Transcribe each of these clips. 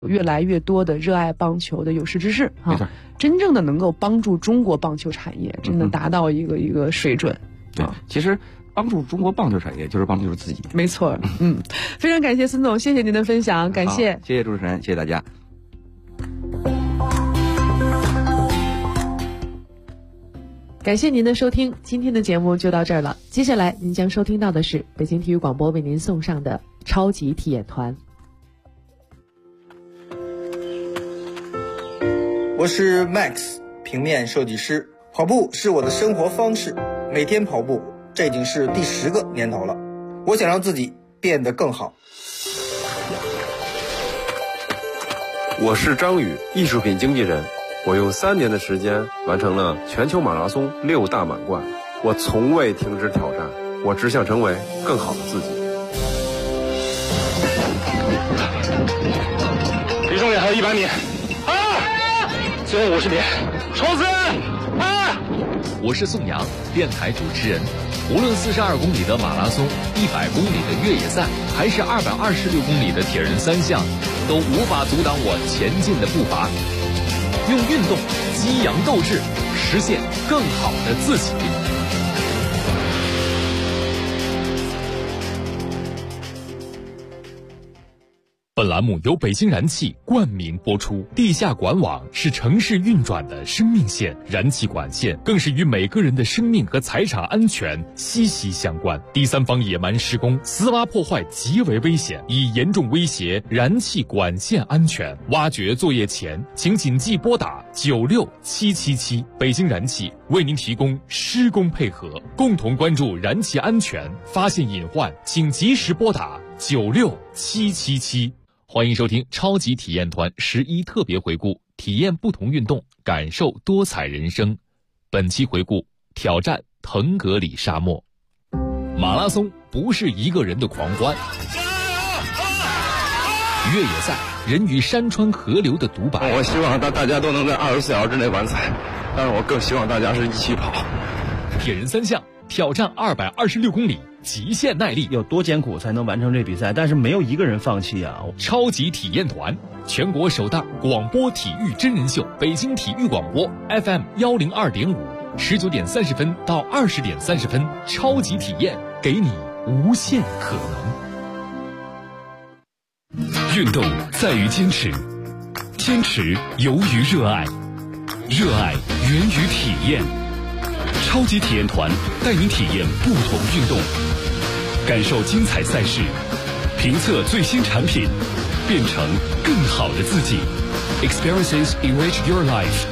越来越多的热爱棒球的有识之士没错， 真正的能够帮助中国棒球产业真的达到一个水准。 对，其实帮助中国棒球产业就是帮助自己。 没错，非常感谢孙总，谢谢您的分享，感谢， 谢谢主持人，谢谢大家。 感谢您的收听，今天的节目就到这儿了。接下来您将收听到的是北京体育广播为您送上的超级体验团。 我是 Max， 平面设计师。跑步是我的生活方式，每天跑步，这已经是第10个年头了。我想让自己变得更好。 我是张宇，艺术品经纪人。我用3年的时间完成了全球马拉松6大满贯。我从未停止挑战，我只想成为更好的自己。 离终点还有100米，最后50米，冲刺！ 我是宋阳，电台主持人。无论42公里的马拉松、100公里的越野赛，还是226公里的铁人3项，都无法阻挡我前进的步伐。用运动激扬斗志，实现更好的自己。本栏目由北京燃气冠名播出。地下管网是城市运转的生命线，燃气管线更是与每个人的生命和财产安全息息相关。第三方野蛮施工、私挖破坏极为危险，已严重威胁燃气管线安全。挖掘作业前，请谨记拨打96777。北京燃气为您提供施工配合，共同关注燃气安全，发现隐患，请及时拨打96777。欢迎收听超级体验团11特别回顾，体验不同运动，感受多彩人生。本期回顾挑战腾格里沙漠。马拉松不是一个人的狂欢，越野赛人与山川河流的独白。 我希望大家都能在24小时之内完赛，但是我更希望大家是一起跑。 铁人3项挑战226公里，极限耐力， 有多艰苦才能完成这比赛，但是没有一个人放弃啊！ 超级体验团，全国首档广播体育真人秀，北京体育广播 FM 102.5，19点30分到20点30分，超级体验，给你无限可能。运动在于坚持，坚持由于热爱，热爱源于体验。超级体验团带您体验不同运动，感受精彩赛事，评测最新产品，变成更好的自己。Experiences enrich your life。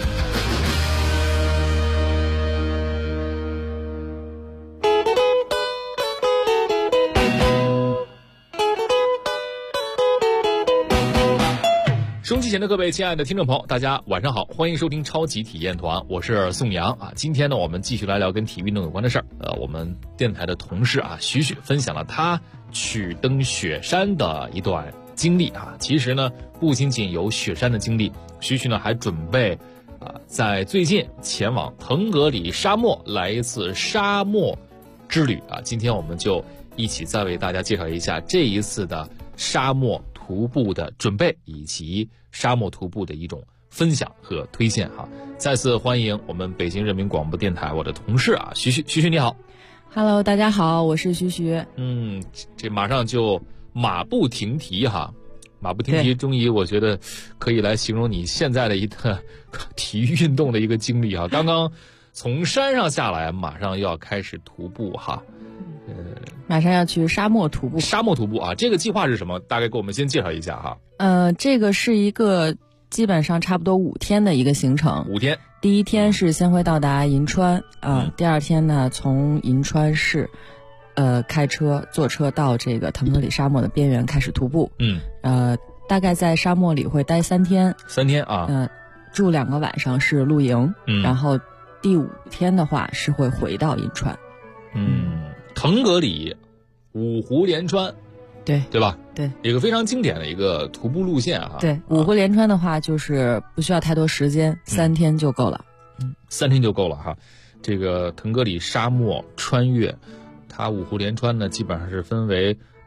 收机前的各位亲爱的听众朋友，大家晚上好，欢迎收听超级体验团，我是宋阳啊。今天呢，我们继续来聊跟体育运动有关的事儿。我们电台的同事啊，徐徐分享了他去登雪山的一段经历啊。其实呢，不仅仅有雪山的经历，徐徐呢还准备在最近前往腾格里沙漠来一次沙漠之旅啊。今天我们就一起再为大家介绍一下这一次的沙漠徒步的准备以及沙漠徒步的一种分享和推荐哈。再次欢迎我们北京人民广播电台我的同事啊，徐徐你好。 Hello， 大家好，我是徐徐。 这马上就马不停蹄哈，马不停蹄终于我觉得可以来形容你现在的一个体育运动的一个经历哈。刚刚从山上下来，马上又要开始徒步哈。 马上要去沙漠徒步。 沙漠徒步啊，这个计划是什么？大概给我们先介绍一下哈。 这个是一个基本上差不多5天的一个行程。 5天。 第一天是先会到达银川第二天呢，从银川市开车坐车到这个腾格里沙漠的边缘开始徒步。大概在沙漠里会待3天。 3天啊。 住2个晚上是露营。然后第5天的话是会回到银川。 腾格里五湖连川，对吧？ 对， 一个非常经典的一个徒步路线哈。 对，五湖连川的话就是不需要太多时间，3天就够了。 3天就够了哈。这个腾格里沙漠穿越，它五湖连川呢，基本上是分为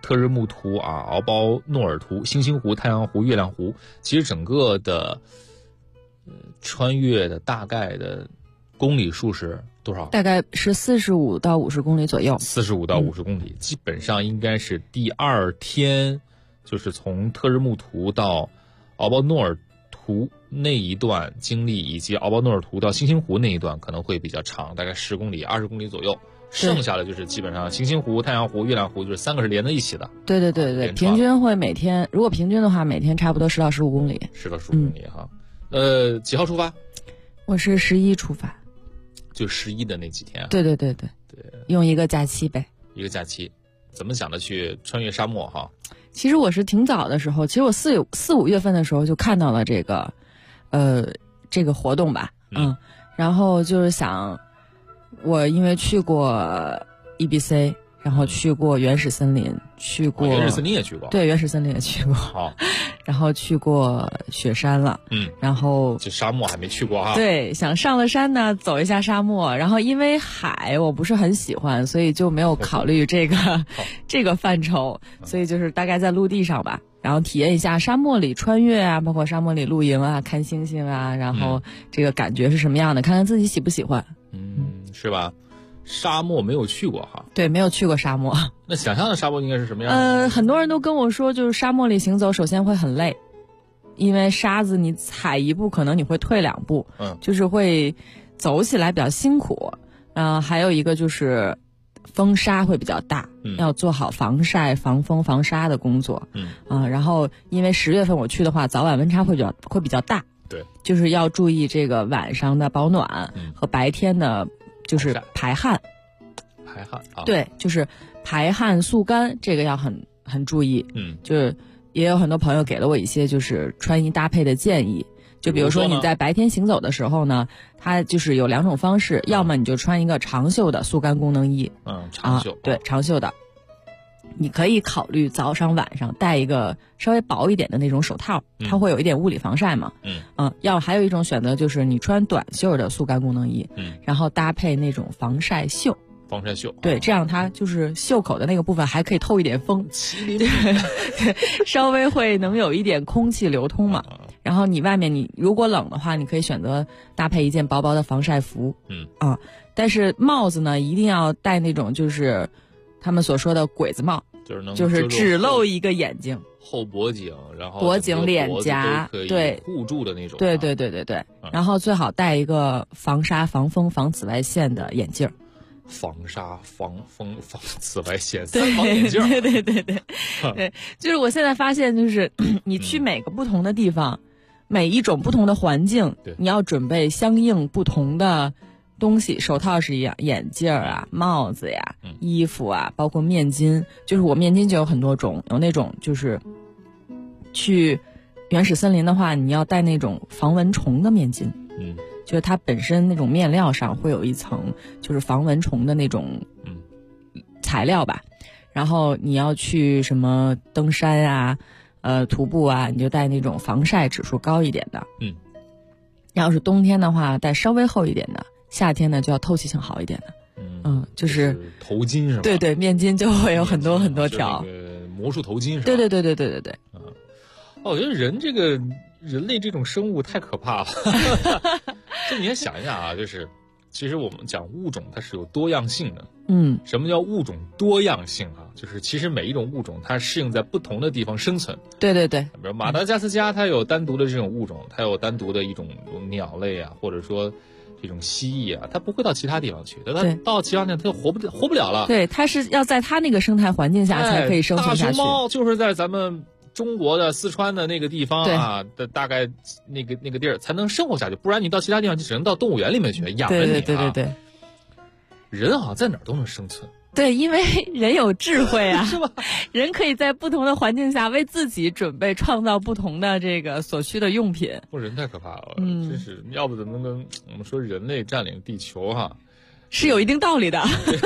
特日木图啊、敖包诺尔图、星星湖、太阳湖、月亮湖，其实整个的穿越的大概的公里数是多少？ 大概是45到50公里左右。 45到50公里，基本上应该是第二天，就是从特日木图到敖包诺尔图那一段经历，以及敖包诺尔图到星星湖那一段可能会比较长，大概10公里、20公里左右。剩下的就是基本上星星湖、太阳湖、月亮湖，就是3个是连在一起的。 对，平均会每天，如果平均的话，每天差不多10到15公里。 10到15公里哈。几号出发？ 我是11出发。 就11的那几天。 对，用一个假期呗。一个假期，怎么想的去穿越沙漠哈？ 其实我是挺早的时候，其实我4、5月份的时候就看到了这个活动吧，然后就是想，我因为去过 EBC， 然后去过原始森林，去过原始森林也去过， 对，原始森林也去过， 好， 然后去过雪山了，然后就沙漠还没去过哈， 对，想上了山呢，走一下沙漠，然后因为海我不是很喜欢，所以就没有考虑这个范畴，所以就是大概在陆地上吧。然后体验一下沙漠里穿越啊，包括沙漠里露营啊，看星星啊，然后这个感觉是什么样的，看看自己喜不喜欢。 是吧？沙漠没有去过哈。 对，没有去过沙漠。 那想象的沙漠应该是什么样的？ 很多人都跟我说，就是沙漠里行走，首先会很累，因为沙子你踩一步，可能你会退2步，就是会走起来比较辛苦。还有一个就是风沙会比较大，要做好防晒、防风、防沙的工作。然后因为10月份我去的话，早晚温差会比较大。 对， 就是要注意这个晚上的保暖和白天的，就是排汗。 排汗啊， 对，就是排汗速干，这个要很注意。就是也有很多朋友给了我一些就是穿衣搭配的建议。就比如说你在白天行走的时候呢，它就是有2种方式，要么你就穿一个长袖的速干功能衣， 长袖， 对，长袖的。你可以考虑早上晚上戴一个稍微薄一点的那种手套，它会有一点物理防晒嘛。还有一种选择就是你穿短袖的速干功能衣，然后搭配那种防晒袖。 防晒袖， 对，这样它就是袖口的那个部分还可以透一点风，对，稍微会能有一点空气流通嘛。然后你外面你如果冷的话，你可以选择搭配一件薄薄的防晒服。但是帽子呢，一定要戴那种就是他们所说的鬼子帽，就是只露一个眼睛， 后脖颈，然后脖颈、脸颊，对， 护住的那种。 对。然后最好戴一个防沙、防风、防紫外线的眼镜。 防沙、防风、防紫外线，3防眼镜。 对，就是我现在发现，就是你去每个不同的地方，每一种不同的环境，你要准备相应不同的东西。手套是一样，眼镜啊、帽子呀、衣服啊，包括面巾。就是我面巾就有很多种，有那种就是去原始森林的话，你要带那种防蚊虫的面巾。就是它本身那种面料上会有一层就是防蚊虫的那种材料吧。然后你要去什么登山啊、徒步啊，你就带那种防晒指数高一点的。要是冬天的话，带稍微厚一点的；夏天呢，就要透气性好一点的。就是头巾是吧？ 对，面巾就会有很多很多条。 魔术头巾是吧？ 对。 我觉得人类这种生物太可怕了。就你也想一下啊，就是其实我们讲物种它是有多样性的。什么叫物种多样性啊？就是其实每一种物种它适应在不同的地方生存。 对。 比如马达加斯加，它有单独的这种物种，它有单独的一种鸟类啊，或者说这种蜥蜴啊，它不会到其他地方去，它到其他地方它就活不了了。 对，它是要在它那个生态环境下才可以生存下去。 大熊猫就是在咱们中国的四川的那个地方啊的大概那个地儿才能生活下去，不然你到其他地方就只能到动物园里面去养着你。 对。 人好像在哪儿都能生存。 对，因为人有智慧啊， 是吧？ 人可以在不同的环境下为自己准备创造不同的这个所需的用品。 人太可怕了，真是，要不怎么能我们说人类占领地球哈？ 是有一定道理的。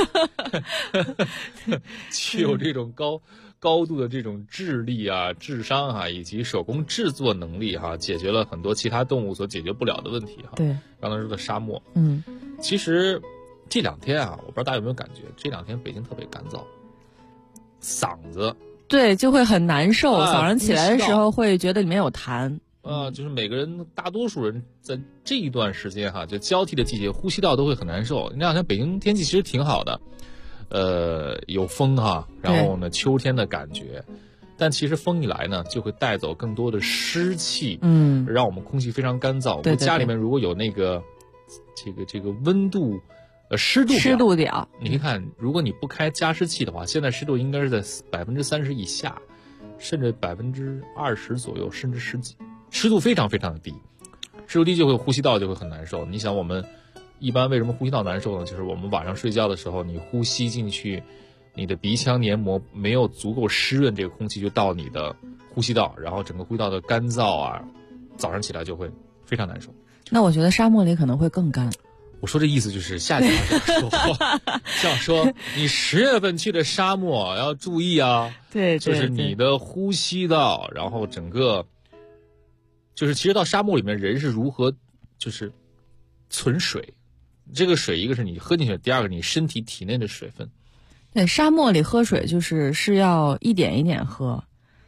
具有这种高度的这种智力啊、智商啊，以及手工制作能力哈，解决了很多其他动物所解决不了的问题哈。 对， 刚才说的沙漠，其实这2天啊，我不知道大家有没有感觉，这2天北京特别干燥，嗓子对，就会很难受，早上起来的时候会觉得里面有痰。 就是每个人，大多数人在这一段时间哈，就交替的季节，呼吸道都会很难受。你想北京天气其实挺好的，有风哈，然后呢秋天的感觉，但其实风一来呢，就会带走更多的湿气，让我们空气非常干燥。我们家里面如果有那个这个温度。湿度表， 你可以看，如果你不开加湿器的话，现在湿度应该是在30%以下，甚至20%左右，甚至10几，湿度非常非常的低。湿度低就会呼吸道就会很难受。你想我们一般为什么呼吸道难受呢？就是我们晚上睡觉的时候，你呼吸进去，你的鼻腔黏膜没有足够湿润，这个空气就到你的呼吸道，然后整个呼吸道的干燥啊，早上起来就会非常难受。 那我觉得沙漠里可能会更干。 我说这意思就是夏天像说你10月份去的沙漠要注意啊， 对， 就是你的呼吸道，然后整个就是其实到沙漠里面人是如何就是存水，这个水一个是你喝进去，第二个你身体体内的水分。 对，沙漠里喝水是要一点一点喝，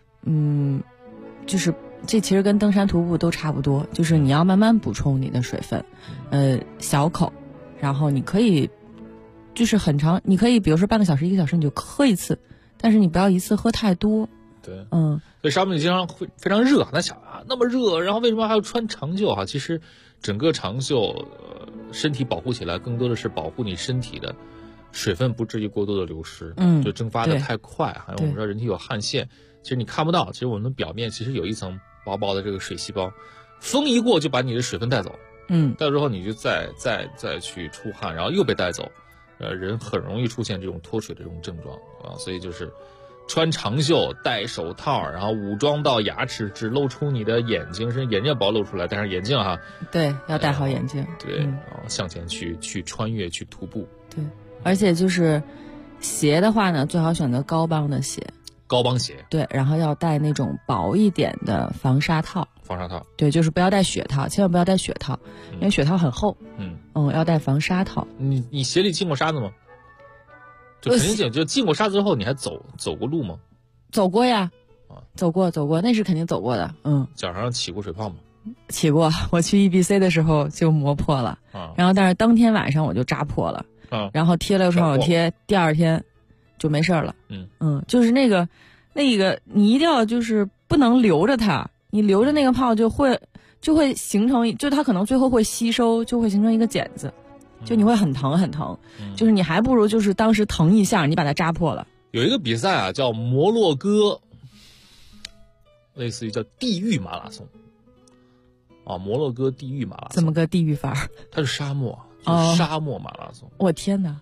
就是这其实跟登山徒步都差不多，就是你要慢慢补充你的水分，小口，然后你可以就是很长，你可以比如说半个小时1个小时你就喝一次，但是你不要一次喝太多。 对，所以沙漠里经常会非常热，那想啊那么热，然后为什么还要穿长袖哈？其实整个长袖，身体保护起来更多的是保护你身体的水分不至于过多的流失，就蒸发的太快，还有我们知道人体有汗腺，其实你看不到，其实我们的表面其实有一层薄薄的这个水细胞，风一过就把你的水分带走，带走之后你就再去出汗，然后又被带走，人很容易出现这种脱水的这种症状啊，所以就是穿长袖、戴手套，然后武装到牙齿，只露出你的眼睛，甚至眼镜不要露出来，戴上眼镜哈， 对，要戴好眼镜， 对，然后向前去穿越去徒步， 对，而且就是鞋的话呢，最好选择高帮的鞋。 高帮鞋， 对，然后要带那种薄一点的防沙套。 防沙套，对， 就是不要带雪套，千万不要带雪套，因为雪套很厚。要带防沙套。 你鞋里进过沙子吗？就肯定进，就进过沙子之后，你还走过路吗？ 走过呀，走过，那是肯定走过的。 脚上起过水泡吗？ 起过，我去 EBC 的时候就磨破了，然后但是当天晚上我就扎破了，然后贴了创可贴，第二天就没事了。就是那个你一定要就是不能留着它，你留着那个泡就会形成，就它可能最后会吸收，就会形成一个茧子，就你会很疼很疼，就是你还不如就是当时疼一下你把它扎破了。 有一个比赛啊叫摩洛哥，类似于叫地狱马拉松摩洛哥地狱马拉松。 怎么个地狱法？ 它是沙漠，就是沙漠马拉松。 我天哪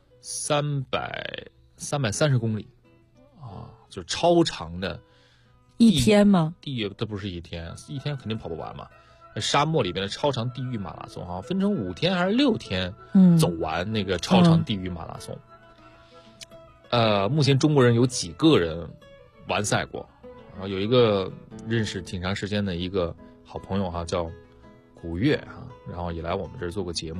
！330公里就是超长的。 一天吗？ 这不是一天肯定跑不完嘛。沙漠里边的超长地狱马拉松分成5天还是6天走完那个超长地狱马拉松。目前中国人有几个人完赛过，然后有一个认识挺长时间的一个好朋友叫古月然后也来我们这儿做过节目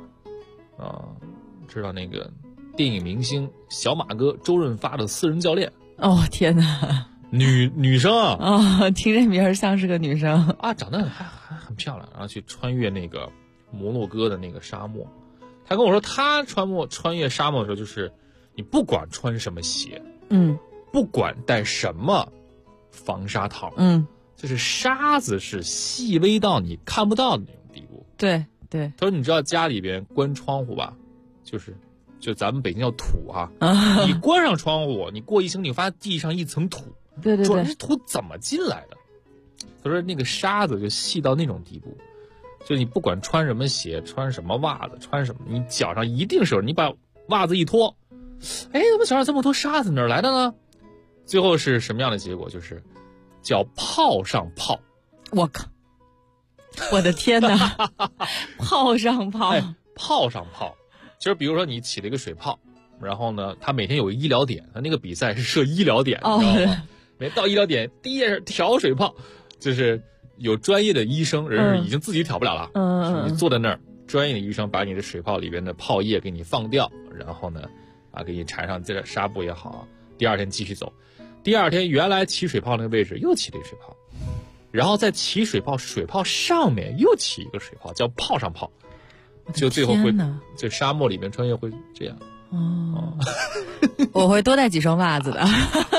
知道那个电影明星小马哥周润发的私人教练。 天哪， 女生听这名儿像是个女生长得还很漂亮，然后去穿越那个摩洛哥的那个沙漠。他跟我说他穿越沙漠的时候，就是你不管穿什么鞋，不管带什么防沙套，就是沙子是细微到你看不到的那种地步。 对， 他说你知道家里边关窗户吧，就咱们北京叫土你关上窗户，你过1星期，你发现地上一层土。 对， 这土怎么进来的？他说那个沙子就细到那种地步，就你不管穿什么鞋，穿什么袜子，穿什么，你脚上一定是你把袜子一脱，怎么脚上这么多沙子哪儿来的呢？最后是什么样的结果？就是叫泡上泡。 我靠！我的天哪！泡上泡， 泡上泡。就是比如说你起了一个水泡，然后呢，他每天有个医疗点，他那个比赛是设医疗点，你知道吗？每到医疗点，第一件事调水泡，就是有专业的医生，人是已经自己调不了了，你坐在那儿，专业的医生把你的水泡里边的泡液给你放掉，然后呢，给你缠上这纱布也好，第二天继续走。 第二天原来起水泡那个位置又起了一水泡，然后再起水泡上面又起一个水泡，叫泡上泡，就最后会就沙漠里面穿越会这样。 我会多带几双袜子的。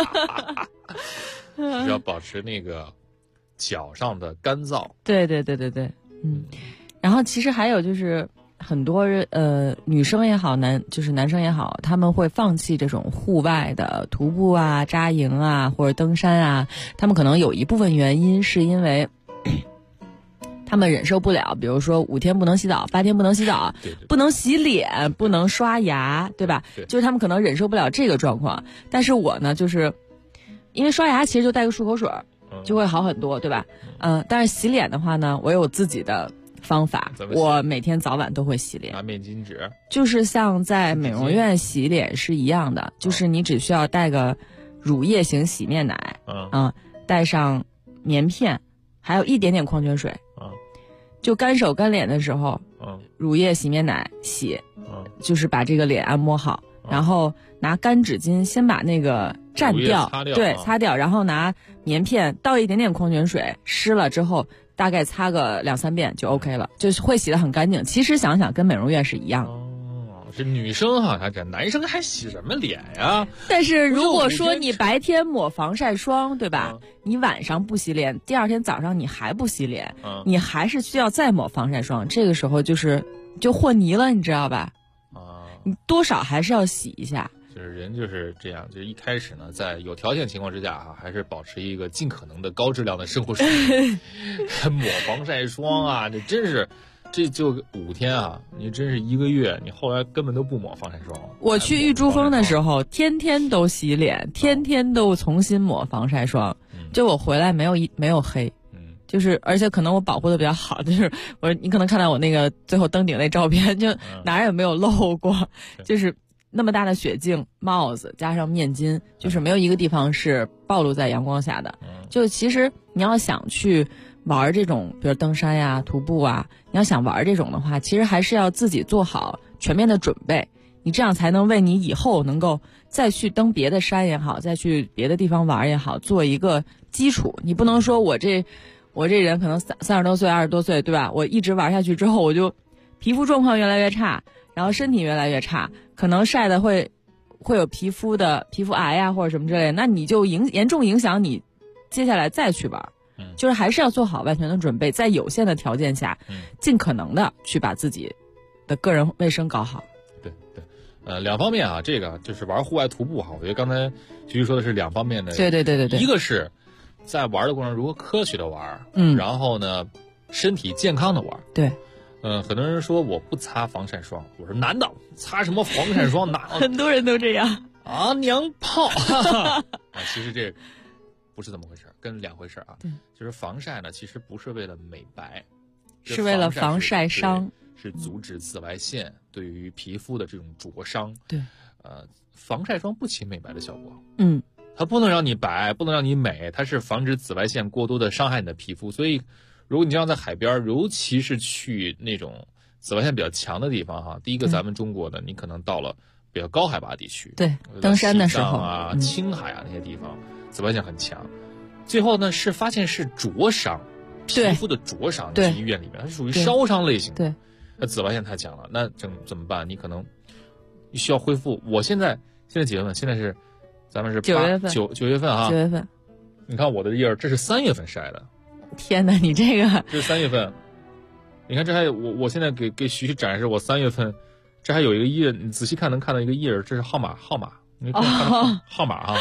只要保持那个脚上的干燥。 对，然后其实还有就是很多女生也好，男生也好，他们会放弃这种户外的徒步啊、扎营啊或者登山啊，他们可能有一部分原因是因为他们忍受不了，比如说5天不能洗澡，8天不能洗澡，不能洗脸，不能刷牙，对吧？就是他们可能忍受不了这个状况。但是我呢，就是因为刷牙其实就带个漱口水就会好很多，对吧？但是洗脸的话呢，我有自己的方法，我每天早晚都会洗脸， 拿面巾纸， 就是像在美容院洗脸是一样的，就是你只需要带个乳液型洗面奶，带上棉片，还有一点点矿泉水，就干手干脸的时候，乳液洗面奶洗，就是把这个脸按摩好，然后拿干纸巾先把那个蘸掉，对，擦掉，然后拿棉片倒一点点矿泉水，湿了之后大概擦个2-3遍就 OK 了，就是会洗得很干净。其实想想跟美容院是一样的。 这女生好像这男生还洗什么脸呀？ 但是如果说你白天抹防晒霜，对吧？你晚上不洗脸，第二天早上你还不洗脸，你还是需要再抹防晒霜，这个时候就和泥了，你知道吧？你多少还是要洗一下。 就是人就是这样，就是一开始呢，在有条件情况之下还是保持一个尽可能的高质量的生活水平。抹防晒霜啊，这真是。这就5天啊，你真是1个月，你后来根本都不抹防晒霜。 我去玉珠峰的时候，天天都洗脸，天天都重新抹防晒霜，就我回来没有黑，就是而且可能我保护的比较好，就是你可能看到我那个最后登顶那照片，就哪儿也没有漏过，就是那么大的雪镜、帽子加上面巾，就是没有一个地方是暴露在阳光下的。就其实你要想去玩这种比如登山呀、徒步啊，你要想玩这种的话，其实还是要自己做好全面的准备，你这样才能为你以后能够再去登别的山也好，再去别的地方玩也好，做一个基础。你不能说我这人可能30多岁、20多岁，对吧？我一直玩下去之后，我就皮肤状况越来越差，然后身体越来越差，可能晒的会有皮肤癌呀或者什么之类的，那你就严重影响你接下来再去玩。就是还是要做好完全的准备，在有限的条件下，尽可能的去把自己的个人卫生搞好。 对，两方面啊，这个就是玩户外徒步哈，我觉得刚才徐徐说的是两方面的。 对， 一个是在玩的过程中如何科学的玩，然后呢，身体健康的玩。 对， 很多人说我不擦防晒霜，我说男的擦什么防晒霜？ 很多人都这样啊，娘炮！其实这不是这么回事，跟两回事啊。就是防晒呢，其实不是为了美白， 是为了防晒伤， 是阻止紫外线对于皮肤的这种灼伤。 对， 防晒霜不起美白的效果。 它不能让你白，不能让你美，它是防止紫外线过多的伤害你的皮肤。所以，如果你经常在海边，尤其是去那种紫外线比较强的地方哈，第一个咱们中国的，你可能到了比较高海拔地区， 对，登山的时候啊、青海啊那些地方，紫外线很强。最后呢，是发现是灼伤，皮肤的灼伤，在医院里面它是属于烧伤类型的。 对， 那紫外线太强了，那怎么办？你可能需要恢复。我现在几月份？现在是咱们是 9月份 ，9月份啊。9 月份。 你看我的印儿，这是3月份晒的。 天哪，你这个这是3月份。你看这还有我现在给徐徐展示我3月份，这还有一个印儿，你仔细看能看到一个印儿，这是号码，你看号码啊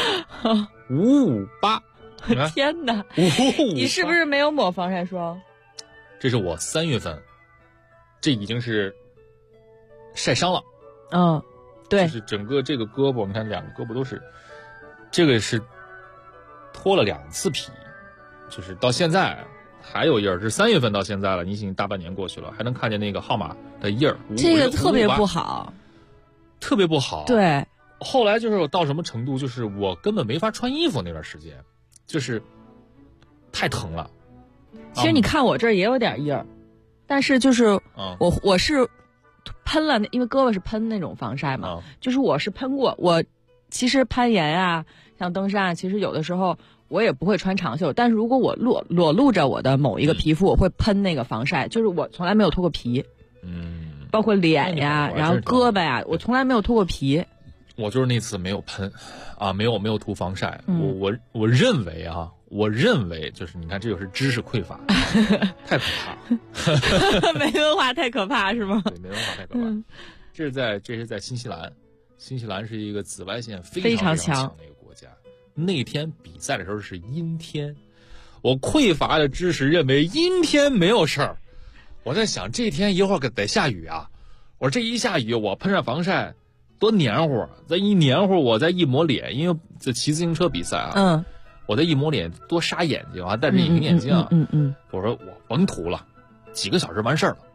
，558。 天哪！你是不是没有抹防晒霜？ 这是我3月份，这已经是晒伤了。 对， 就是整个这个胳膊，你看2个胳膊都是，这个是脱了2次皮，就是到现在还有印儿。这3月份到现在了，你已经大半年过去了，还能看见那个号码的印儿。 这个特别不好， 特别不好。 对， 后来就是我到什么程度，就是我根本没法穿衣服那段时间。就是太疼了。 其实你看我这儿也有点印儿，但是就是我是喷了，因为胳膊是喷那种防晒嘛，就是我是喷过，我其实攀岩啊，像登山啊，其实有的时候我也不会穿长袖，但是如果我裸露着我的某一个皮肤，我会喷那个防晒，就是我从来没有脱过皮，包括脸呀，然后胳膊呀，我从来没有脱过皮。 我就是那次没有喷，啊，没有涂防晒。我认为就是你看，这就是知识匮乏，太可怕。 没文化太可怕是吗？ 对，没文化太可怕。这是在新西兰，新西兰是一个紫外线非常强的一个国家。那天比赛的时候是阴天，我匮乏的知识认为阴天没有事儿。我在想这天一会儿得下雨啊，我说这一下雨我喷上防晒。多黏糊，再一黏糊，我再一抹脸，因为这骑自行车比赛啊，我再一抹脸，多杀眼睛啊，戴着隐形眼镜啊，我说我甭涂了，几个小时完事儿了，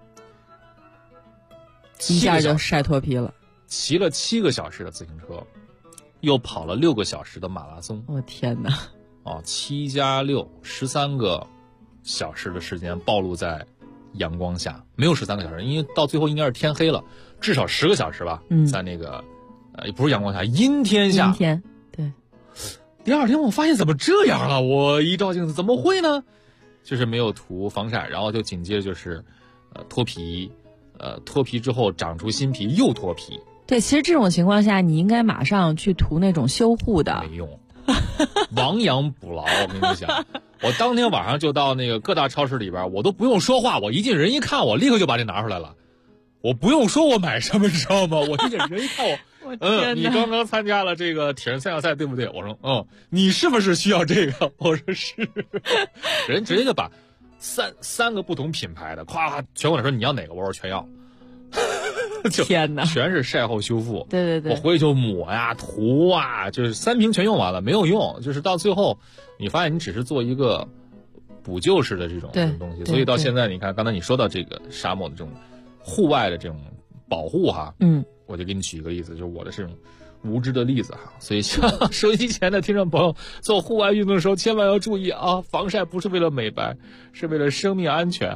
一下就晒脱皮了。 骑了7个小时的自行车，又跑了6个小时的马拉松。 我天哪！ 哦，7加6 13个小时的时间暴露在阳光下，没有13个小时，因为到最后应该是天黑了。至少10个小时吧，在那个也不是阳光下，阴天下。 阴天，对。 第二天我发现怎么这样了？我一照镜子，怎么会呢？就是没有涂防晒，然后就紧接着就是脱皮，脱皮之后长出新皮，又脱皮。 对，其实这种情况下，你应该马上去涂那种修护的。 没用，亡羊补牢。我跟你讲，我当天晚上就到那个各大超市里边，我都不用说话，我一进人一看我，立刻就把这拿出来了。我不用说我买什么，知道吗？我一进人一看我，你刚刚参加了这个铁人3项赛，对不对？我说，你是不是需要这个？我说是。人直接就把三个不同品牌的，咵全过来说你要哪个？我说全要。 天哪， 全是晒后修复。 对对对， 我回去就抹呀、涂啊，就是3瓶全用完了，没有用。就是到最后，你发现你只是做一个补救式的这种东西。所以到现在，你看刚才你说到这个沙漠的这种。户外的这种保护哈，我就给你举一个例子，就是我的这种无知的例子哈。所以像收音机前的听众朋友，做户外运动的时候千万要注意啊，防晒不是为了美白，是为了生命安全。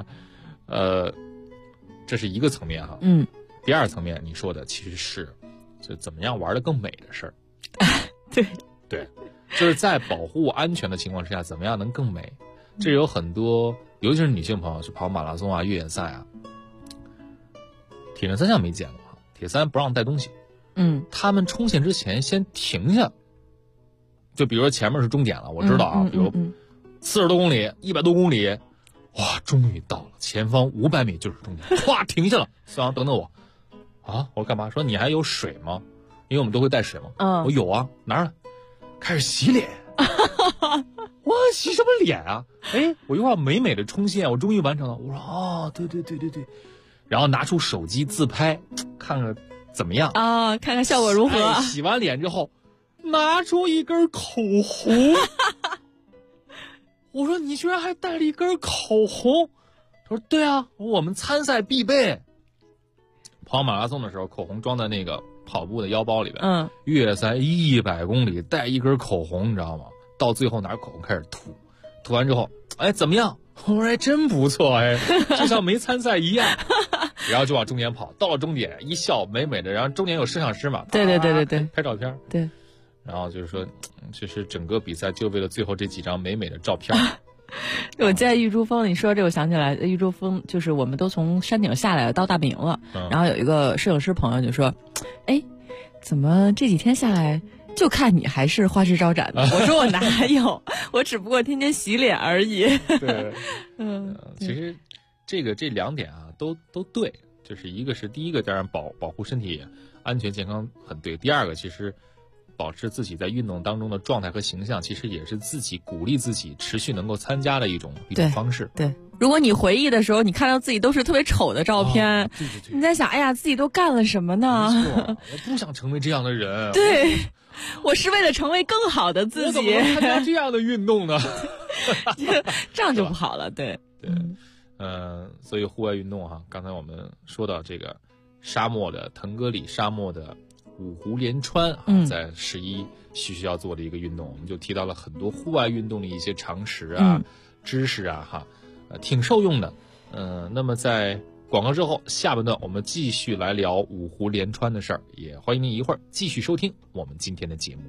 这是一个层面哈。第二层面你说的其实是就怎么样玩得更美的事儿。对，就是在保护安全的情况之下，怎么样能更美？这有很多，尤其是女性朋友去跑马拉松啊、越野赛啊。铁人3项没见过哈，铁三不让带东西。他们冲线之前先停下，就比如说前面是终点了，我知道啊，比如40多公里、100多公里，哇，终于到了，前方500米就是终点，咵停下了，孙杨等等我，啊，我说干嘛？说你还有水吗？因为我们都会带水嘛。我有啊，拿上来，开始洗脸。我洗什么脸啊？我一会儿美美的冲线，我终于完成了。我说对。然后拿出手机自拍，看看怎么样啊？看看效果如何？ 洗完脸之后，拿出一根口红。我说你居然还带了一根口红？他说对啊，我们参赛必备。跑马拉松的时候，口红装在那个跑步的腰包里边。越野赛100公里带一根口红，你知道吗？到最后拿口红开始涂，涂完之后，怎么样？我说真不错，就像没参赛一样。然后就往终点跑，到了终点一笑美美的，然后终点有摄像师嘛， 对， 拍照片， 对， 然后就是说，就是整个比赛就为了最后这几张美美的照片。 我在玉珠峰，你说这我想起来，玉珠峰就是我们都从山顶下来到大本营了，然后有一个摄影师朋友就说，怎么这几天下来就看你还是花枝招展的？我说我哪有，我只不过天天洗脸而已。 对，其实这2点啊。都对，就是第一个当然保护身体安全健康很对，第二个其实保持自己在运动当中的状态和形象，其实也是自己鼓励自己持续能够参加的一种方式。 对，如果你回忆的时候，你看到自己都是特别丑的照片， 对， 你在想，哎呀，自己都干了什么呢？ 没错，我不想成为这样的人。 对，我是为了成为更好的自己。 我怎么能参加这样的运动呢？ 这样就不好了。对。 所以户外运动哈，刚才我们说到这个沙漠的腾格里沙漠的五湖连川在11需要做的一个运动，我们就提到了很多户外运动的一些常识啊、知识啊挺受用的。那么在广告之后，下半段我们继续来聊五湖连川的事儿，也欢迎您一会儿继续收听我们今天的节目。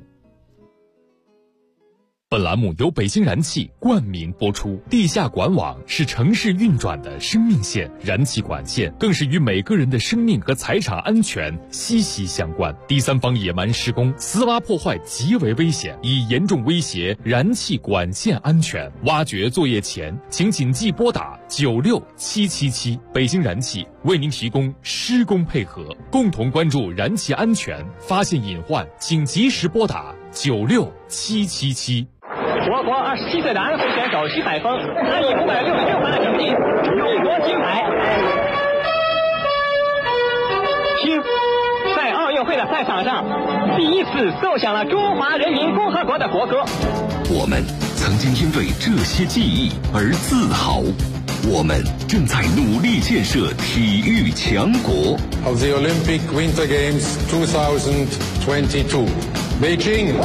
本栏目由北京燃气冠名播出。地下管网是城市运转的生命线，燃气管线更是与每个人的生命和财产安全息息相关。第三方野蛮施工、私挖破坏极为危险，已严重威胁燃气管线安全。挖掘作业前，请谨记拨打96777。北京燃气为您提供施工配合，共同关注燃气安全，发现隐患请及时拨打96777。 我国27岁的安徽选手徐海峰他以566分的成绩荣夺金牌。听，在奥运会的赛场上，第一次奏响了中华人民共和国的国歌。 我们曾经因为这些记忆而自豪，我们正在努力建设体育强国。 Of the Olympic Winter Games 2022, Beijing。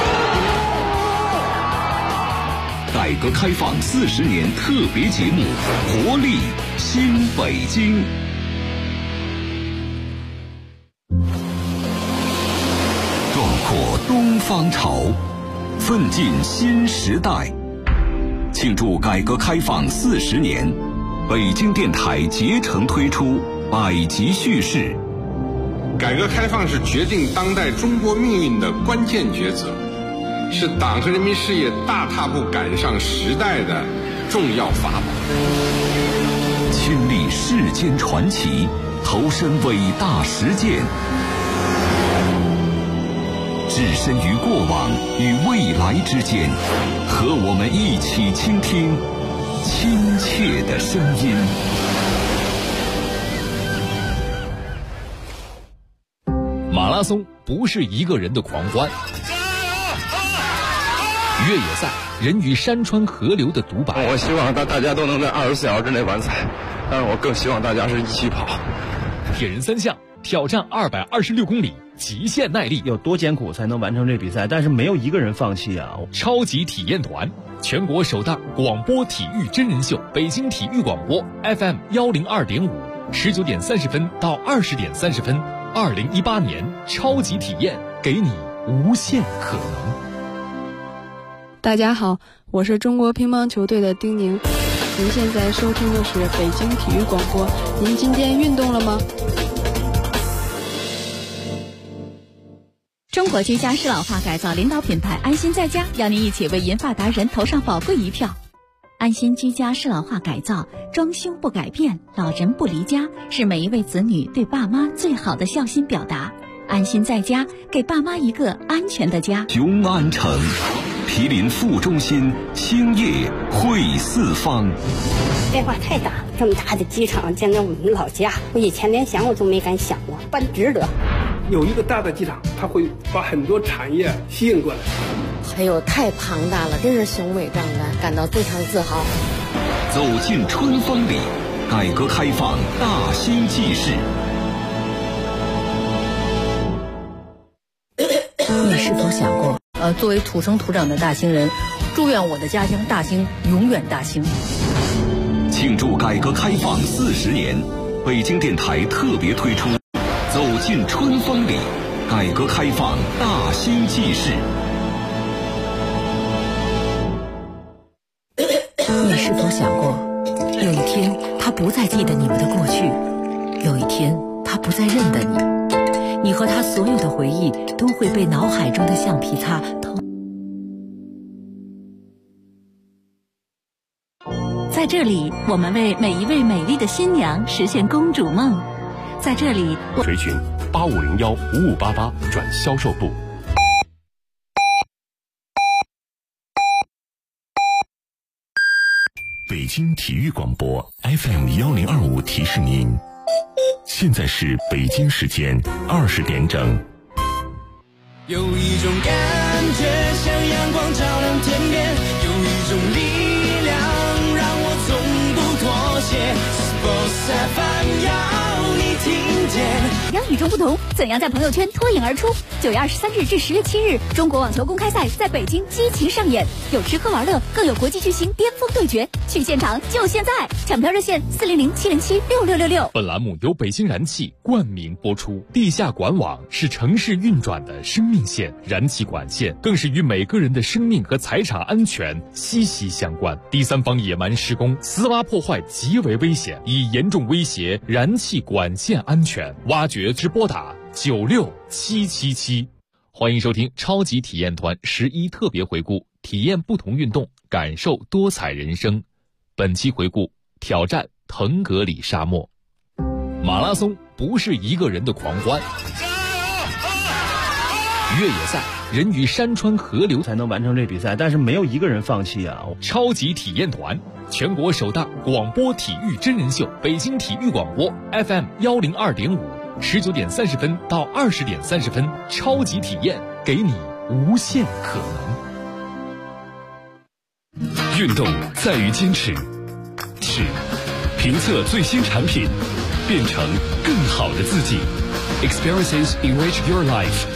改革开放40年特别节目，活力新北京。壮阔东方潮，奋进新时代。庆祝改革开放40年，北京电台竭诚推出百集叙事。 改革开放是决定当代中国命运的关键抉择，是党和人民事业大踏步赶上时代的重要法宝。 亲历世间传奇，投身伟大实践，置身于过往与未来之间，和我们一起倾听亲切的声音。 马拉松不是一个人的狂欢，越野赛人与山川河流的独白。 我希望大家都能在24小时之内完赛，但是我更希望大家是一起跑。 铁人3项挑战226公里，极限耐力。 有多艰苦才能完成这比赛？但是没有一个人放弃啊！ 超级体验团，全国首档广播体育真人秀，北京体育广播 FM 102.5，19点30分到20点30分，2018年超级体验，给你无限可能。 大家好，我是中国乒乓球队的丁宁。您现在收听的是北京体育广播。您今天运动了吗？ 中国居家适老化改造领导品牌安心在家，邀您一起为银发达人投上宝贵一票。安心居家适老化改造，装修不改变，老人不离家，是每一位子女对爸妈最好的孝心表达。安心在家，给爸妈一个安全的家。 雄安城毗邻副中心，兴业汇四方。 变化太大，这么大的机场建在我们老家，我以前连想我都没敢想过，办值得。 有一个大的机场，它会把很多产业吸引过来。 哎呦，太庞大了，真是雄伟壮观，感到非常自豪。 走进春风里，改革开放大兴纪事。 你是否想过，作为土生土长的大兴人，祝愿我的家乡大兴永远大兴。 庆祝改革开放40年，北京电台特别推出走进春风里，改革开放大兴纪事。 你是否想过，有一天他不再记得你们的过去，有一天他不再认得你，你和他所有的回忆都会被脑海中的橡皮擦在这里，我们为每一位美丽的新娘实现公主梦。在这里， 垂询85015588转销售部。北京体育广播 FM 1025提示您，现在是北京时间20点整。 有一种感觉像阳光照亮天边，有一种力量让我从不妥协。Sports FM 要你听见。 央与众不同，怎样在朋友圈脱颖而出？9月23日至10月7日，中国网球公开赛在北京激情上演，有吃喝玩乐，更有国际巨星巅峰对决。去现场就现在，抢票热线400-707-6666。 本栏目由北京燃气冠名播出。地下管网是城市运转的生命线，燃气管线更是与每个人的生命和财产安全息息相关。第三方野蛮施工、私挖破坏极为危险，已严重威胁燃气管线安全。挖掘之拨打96777。欢迎收听超级体验团11特别回顾，体验不同运动，感受多彩人生。本期回顾挑战腾格里沙漠。马拉松不是一个人的狂欢，越野赛人与山川河流才能完成这比赛，但是没有一个人放弃啊！ 超级体验团，全国首档广播体育真人秀，北京体育广播 FM 102.5，19点30分到20点30分，超级体验，给你无限可能。 运动在于坚持，是评测最新产品，变成更好的自己。Experiences enrich your life。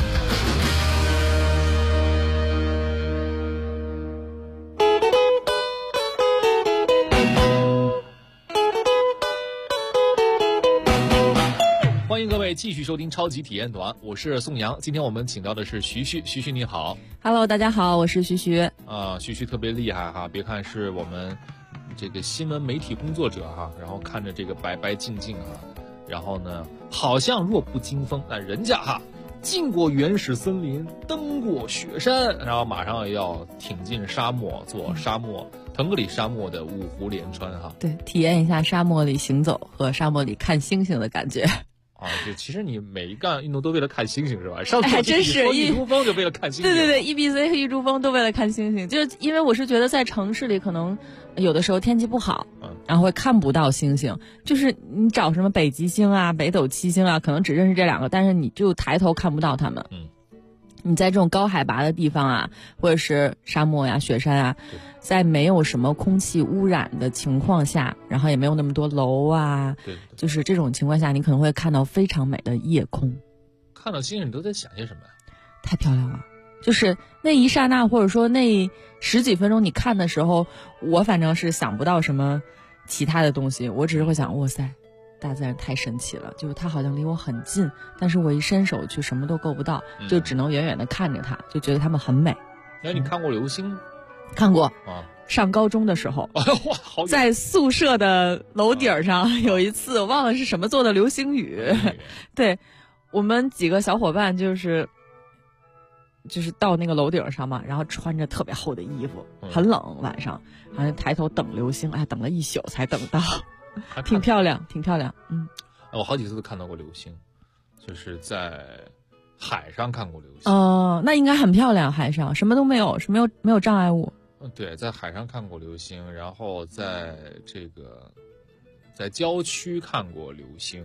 欢迎各位继续收听超级体验团，我是宋阳。今天我们请到的是徐徐，徐徐你好。 Hello， 大家好，我是徐徐。 徐徐特别厉害哈，别看是我们这个新闻媒体工作者哈，然后看着这个白白净净哈，然后呢好像弱不禁风，但人家哈进过原始森林，登过雪山，然后马上要挺进沙漠，做沙漠腾格里沙漠的五湖连川哈。 对，体验一下沙漠里行走和沙漠里看星星的感觉。 就其实你每一个运动都为了看星星是吧？上次还真是一珠峰就为了看星星。 对，EBC 和一珠峰都为了看星星，就是因为我是觉得在城市里可能有的时候天气不好，然后会看不到星星。就是你找什么北极星啊、北斗七星啊，可能只认识这两个，但是你就抬头看不到它们。你在这种高海拔的地方啊，或者是沙漠呀、雪山啊，在没有什么空气污染的情况下，然后也没有那么多楼啊，就是这种情况下，你可能会看到非常美的夜空。 看到星星你都在想些什么呀？ 太漂亮了！就是那一刹那，或者说那十几分钟你看的时候，我反正是想不到什么其他的东西，我只是会想，哇塞，大自然太神奇了，就是它好像离我很近，但是我一伸手去什么都够不到，就只能远远的看着它，就觉得它们很美。 那你看过流星？ 看过啊，上高中的时候， 哇，好远！在宿舍的楼顶上，有一次我忘了是什么做的流星雨，对，我们几个小伙伴就是到那个楼顶上嘛，然后穿着特别厚的衣服，很冷，晚上，然后抬头等流星，哎，等了一宿才等到。挺漂亮。 我好几次都看到过流星，就是在海上看过流星。 那应该很漂亮，海上什么都没有，没有障碍物。 对，在海上看过流星，然后在郊区看过流星。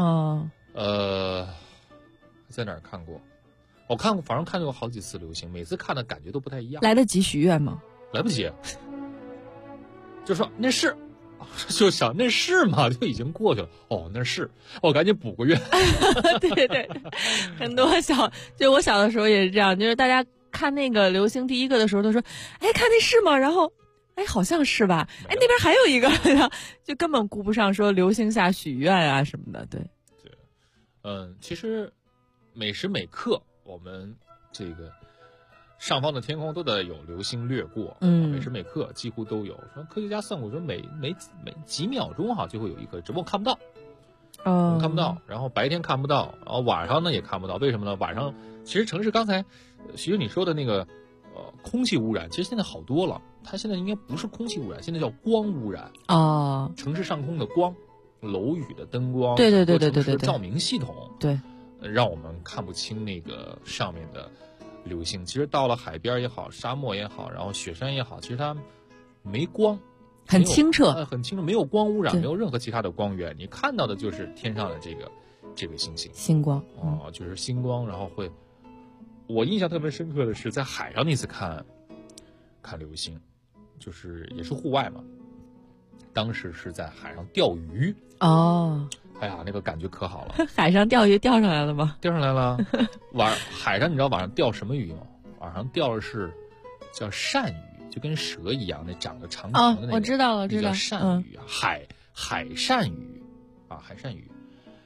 在哪儿看过？我看过，反正看过好几次流星，每次看的感觉都不太一样。 来得及许愿吗？ 来不及，就说那是。就想那是嘛，就已经过去了。那是，我赶紧补个愿。 对，很多就我小的时候也是这样，就是大家看那个流星第一个的时候都说，哎，看那是吗？然后，哎，好像是吧？哎，那边还有一个，就根本顾不上说流星下许愿啊什么的。对， 其实每时每刻我们这个。上方的天空都得有流星掠过，每时每刻几乎都有。说科学家算过，说每几秒钟哈就会有一颗，只不过看不到，看不到。然后白天看不到，然后晚上呢也看不到。为什么呢？晚上其实城市刚才其实你说的那个空气污染，其实现在好多了。它现在应该不是空气污染，现在叫光污染。城市上空的光，楼宇的灯光， 对， 照明系统， 对， 让我们看不清那个上面的。流星其实到了海边也好，沙漠也好，然后雪山也好，其实它没光， 很清澈， 很清楚，没有光污染，没有任何其他的光源，你看到的就是天上的这个星星， 星光就是星光。然后我印象特别深刻的是在海上那次看流星，就是也是户外嘛， 当时是在海上钓鱼。 哦， 哎呀，那个感觉可好了。 海上钓鱼钓上来了吗？ 钓上来了。海上你知道晚上钓什么鱼吗？晚上钓的是叫鳝鱼，就跟蛇一样，那长得长长的那个。 我知道了， 叫鳝鱼啊，海鳝鱼啊，海鳝鱼。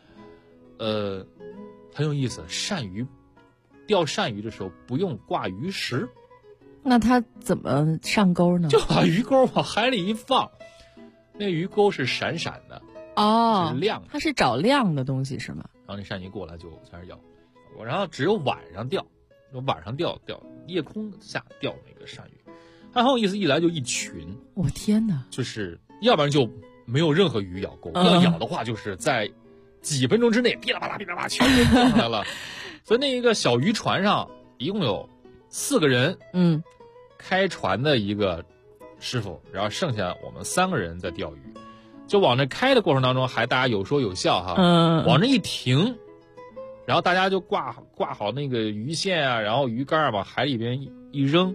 很有意思，钓鳝鱼的时候不用挂鱼食。 那它怎么上钩呢？ 就把鱼钩往海里一放，那鱼钩是闪闪的。 哦， 是亮的， 它是找亮的东西是吗？ 然后那鳝鱼过来就开始咬，然后只有晚上钓，夜空下钓那个鳝鱼，它很有意思，一来就一群。 我天哪！ 就是要不然就没有任何鱼咬钩，要咬的话就是在几分钟之内噼里啪啦全都钓上来了。所以那一个小渔船上一共有4个人，开船的一个师傅，然后剩下我们3个人在钓鱼。就往那开的过程当中，还大家有说有笑哈，往那一停，然后大家就挂好那个鱼线啊，然后鱼竿往海里边一扔，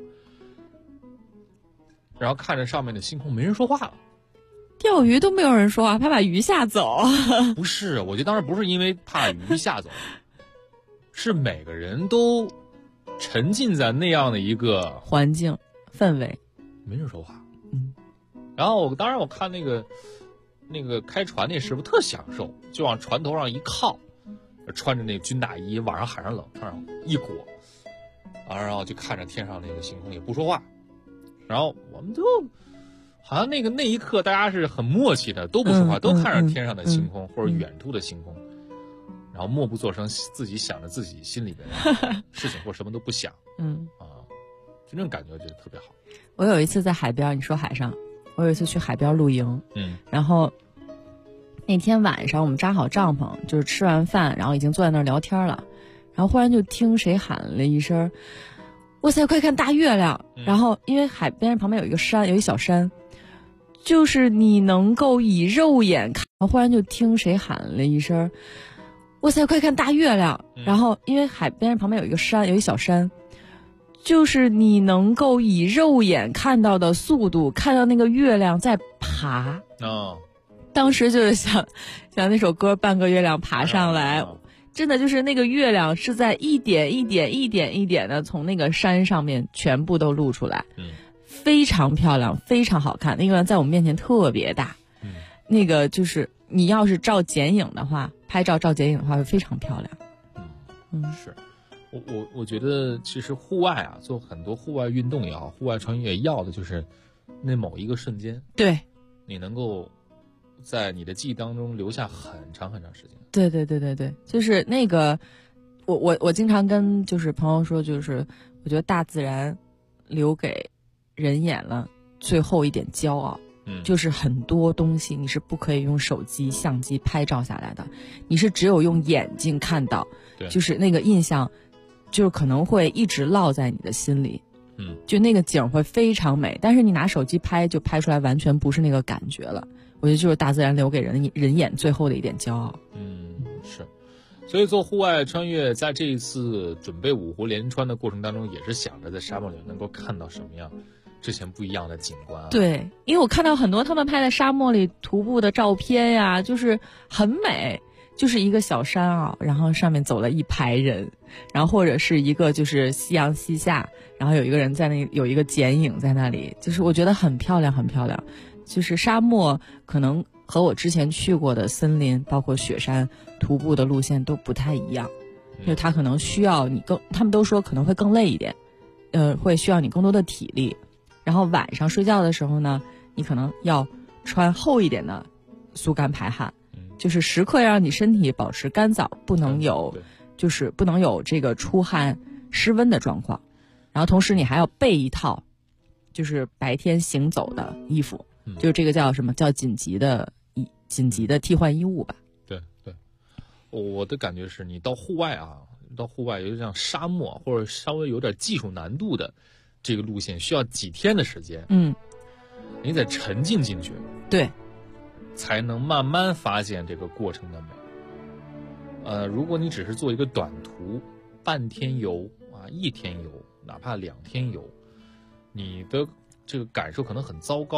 然后看着上面的星空，没人说话了。 钓鱼都没有人说话，怕把鱼吓走。 不是，我觉得当时不是因为怕鱼吓走，是每个人都沉浸在那样的一个环境氛围， 没人说话。然后当然我看那个开船那师傅特享受，就往船头上一靠，穿着那军大衣，晚上海上冷，穿上一裹，然后就看着天上那个星空，也不说话。然后我们都好像那一刻大家是很默契的，都不说话，都看着天上的星空或者远处的星空，然后默不作声，自己想着自己心里边的事情或什么都不想。就那种感觉我觉得特别好。 我有一次在海边，你说海上，我有一次去海边露营，然后那天晚上我们扎好帐篷，就是吃完饭，然后已经坐在那儿聊天了，然后忽然就听谁喊了一声：“哇塞，快看大月亮！”然后因为海边旁边有一个山，有一小山，就是你能够以肉眼看。然后忽然就听谁喊了一声：“哇塞，快看大月亮！”然后因为海边旁边有一个山，有一小山。就是你能够以肉眼看到的速度看到那个月亮在爬。当时就是想那首歌《半个月亮爬上来》，真的就是那个月亮是在一点一点的从那个山上面全部都露出来，非常漂亮，非常好看。那个月亮在我们面前特别大，那个就是你要是照剪影的话，拍照照剪影的话会非常漂亮。 是。我觉得其实户外啊，做很多户外运动也好，户外穿越要的就是那某一个瞬间， 对， 你能够在你的记忆当中留下很长很长时间。 对，就是那个，我经常跟就是朋友说，就是我觉得大自然留给人眼了最后一点骄傲。就是很多东西你是不可以用手机相机拍照下来的，你是只有用眼睛看到，就是那个印象就是可能会一直烙在你的心里，就那个景会非常美，但是你拿手机拍就拍出来完全不是那个感觉了。我觉得就是大自然留给人眼最后的一点骄傲。 是，所以做户外穿越，在这一次准备5湖连川的过程当中，也是想着在沙漠里能够看到什么样之前不一样的景观。 对，因为我看到很多他们拍在沙漠里徒步的照片呀，就是很美。就是一个小山啊，然后上面走了一排人，然后或者是一个就是夕阳西下，然后有一个人在那有一个剪影在那里，就是我觉得很漂亮很漂亮。就是沙漠可能和我之前去过的森林包括雪山徒步的路线都不太一样，就它可能需要你他们都说可能会更累一点，会需要你更多的体力。然后晚上睡觉的时候呢，你可能要穿厚一点的速干排汗，就是时刻让你身体保持干燥，不能有这个出汗失温的状况。然后同时你还要备一套就是白天行走的衣服，就是这个叫什么叫紧急的替换衣物吧。 对，我的感觉是你到户外有点像沙漠或者稍微有点技术难度的这个路线，需要几天的时间，你得沉浸进去， 对， 才能慢慢发现这个过程的美。如果你只是做一个短途，半天游啊，1天游，哪怕2天游，你的这个感受可能很糟糕，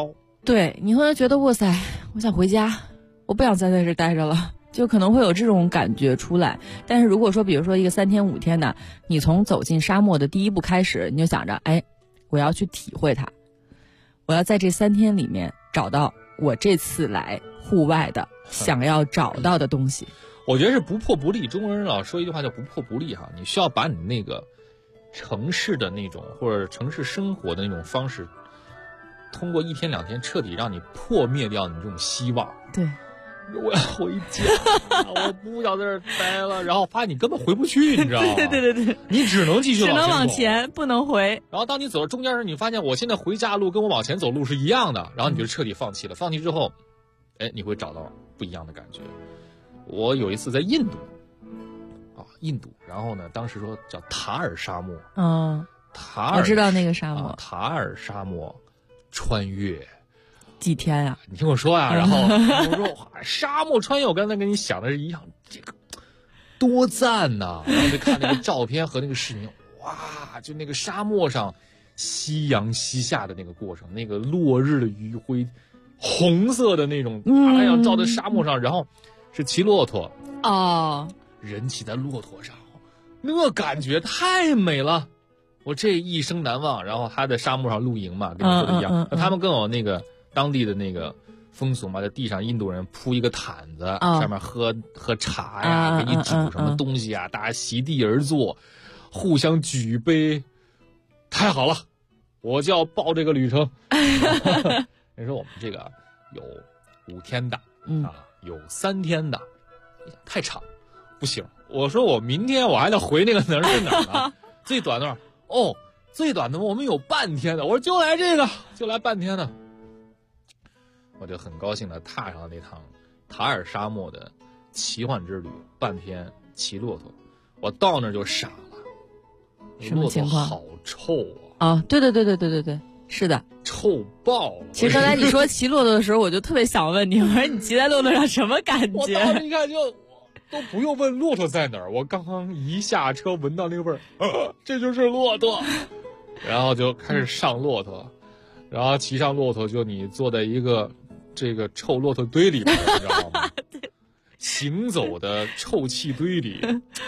对，你会觉得哇塞，我想回家，我不想再在这待着了，就可能会有这种感觉出来。但是如果说比如说一个3天5天的，你从走进沙漠的第一步开始，你就想着，哎，我要去体会它，我要在这3天里面找到我这次来户外的想要找到的东西。 我觉得是不破不立，中国人老说一句话叫不破不立哈，你需要把你那个城市的那种或者城市生活的那种方式，通过1天2天彻底让你破灭掉你这种希望。 对， 我要回家，我不想在这儿待了，然后发现你根本回不去，你知道吗？ 对， 你只能继续只能往前，不能回。 然后当你走到中间时，你发现我现在回家路跟我往前走路是一样的，然后你就彻底放弃了。放弃之后，哎，你会找到不一样的感觉。我有一次在印度，然后呢，当时说叫塔尔沙漠， 我知道那个沙漠， 塔尔沙漠穿越几天呀？ 你听我说呀，然后我说沙漠穿越，我刚才跟你想的是一样，这个多赞呐！然后就看那个照片和那个视频，哇，就那个沙漠上夕阳西下的那个过程，那个落日的余晖，红色的那种太阳照在沙漠上，然后是骑骆驼人骑在骆驼上，那感觉太美了，我这一生难忘。然后还在沙漠上露营嘛，跟你说的一样，他们更有那个当地的那个风俗嘛，在地上印度人铺一个毯子，上面喝茶呀，给你煮什么东西啊，大家席地而坐，互相举杯，太好了，我就要报这个旅程。人说我们这个有5天的有3天的，太长，不行。我说我明天我还得回那个哪儿呢？最短的最短的我们有半天的。我说就来这个，就来半天的。我就很高兴的踏上了那趟塔尔沙漠的奇幻之旅，半天骑骆驼。我到那儿就傻了， 什么情况？ 好臭啊！ 对，是的， 臭爆了。 其实刚才你说骑骆驼的时候，我就特别想问你，我说你骑在骆驼上什么感觉？ 我当时一看就都不用问骆驼在哪儿，我刚刚一下车闻到那个味儿，这就是骆驼，然后就开始上骆驼，然后骑上骆驼就你坐在一个这个臭骆驼堆里边，你知道吗？行走的臭气堆里。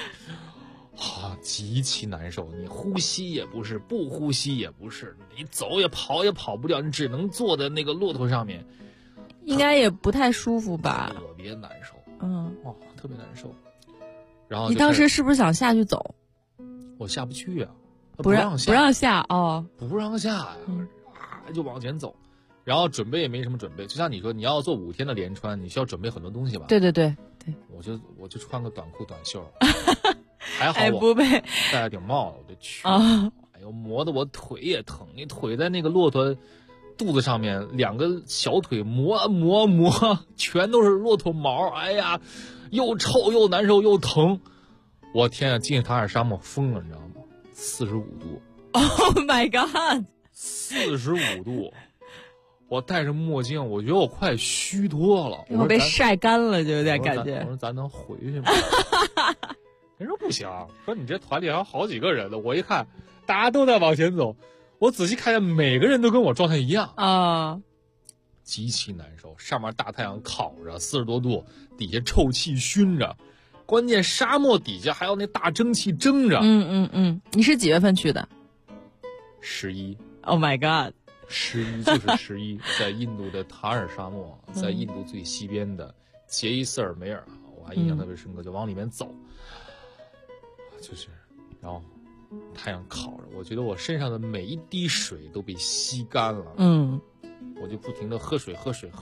极其难受，你呼吸也不是，不呼吸也不是，你走也跑也跑不掉，你只能坐在那个骆驼上面， 应该也不太舒服吧？ 特别难受，特别难受。然后你当时是不是想下去走？ 我下不去啊， 不让下不让下呀，就往前走，然后准备也没什么准备，就像你说你要做5天的连穿，你需要准备很多东西吧？ 对， 我就穿个短裤短袖。还好我戴了顶帽子，我就去哎呦，磨得我腿也疼，你腿在那个骆驼肚子上面，2个小腿磨，全都是骆驼毛，哎呀，又臭又难受又疼。我天啊，进塔尔沙漠疯了，你知道吗？45度。 Oh my god！ 45度。我戴着墨镜，我觉得我快虚脱了。 我被晒干了，就有点感觉。 我说咱能回去吗？人说不行，说你这团里还有好几个人呢。我一看，大家都在往前走，我仔细看见每个人都跟我状态一样极其难受。上面大太阳烤着，40多度，底下臭气熏着，关键沙漠底下还有那大蒸汽蒸着。 你是几月份去的 ？11。 Oh my god！ 11就是11，在印度的塔尔沙漠，在印度最西边的杰伊瑟尔梅尔，我还印象特别深刻，就往里面走。然后太阳烤着，我觉得我身上的每一滴水都被吸干了。我就不停的喝水，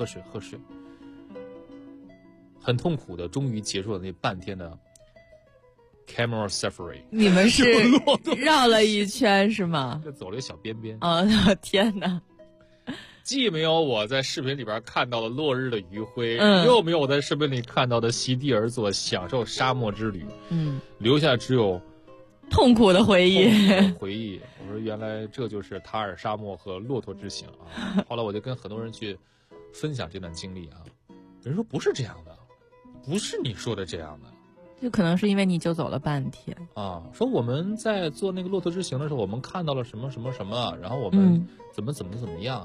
很痛苦的，终于结束了那半天的 Camel Safari。 你们是绕了一圈是吗？ 就走了一个小边边。 天哪！ 既没有我在视频里边看到的落日的余晖，又没有我在视频里看到的席地而坐享受沙漠之旅，留下只有痛苦的回忆。 我说原来这就是塔尔沙漠和骆驼之行啊！后来我就跟很多人去分享这段经历啊，人说不是这样的，不是你说的这样的， 就可能是因为你就走了半天说我们在做那个骆驼之行的时候，我们看到了什么什么什么，然后我们怎么样。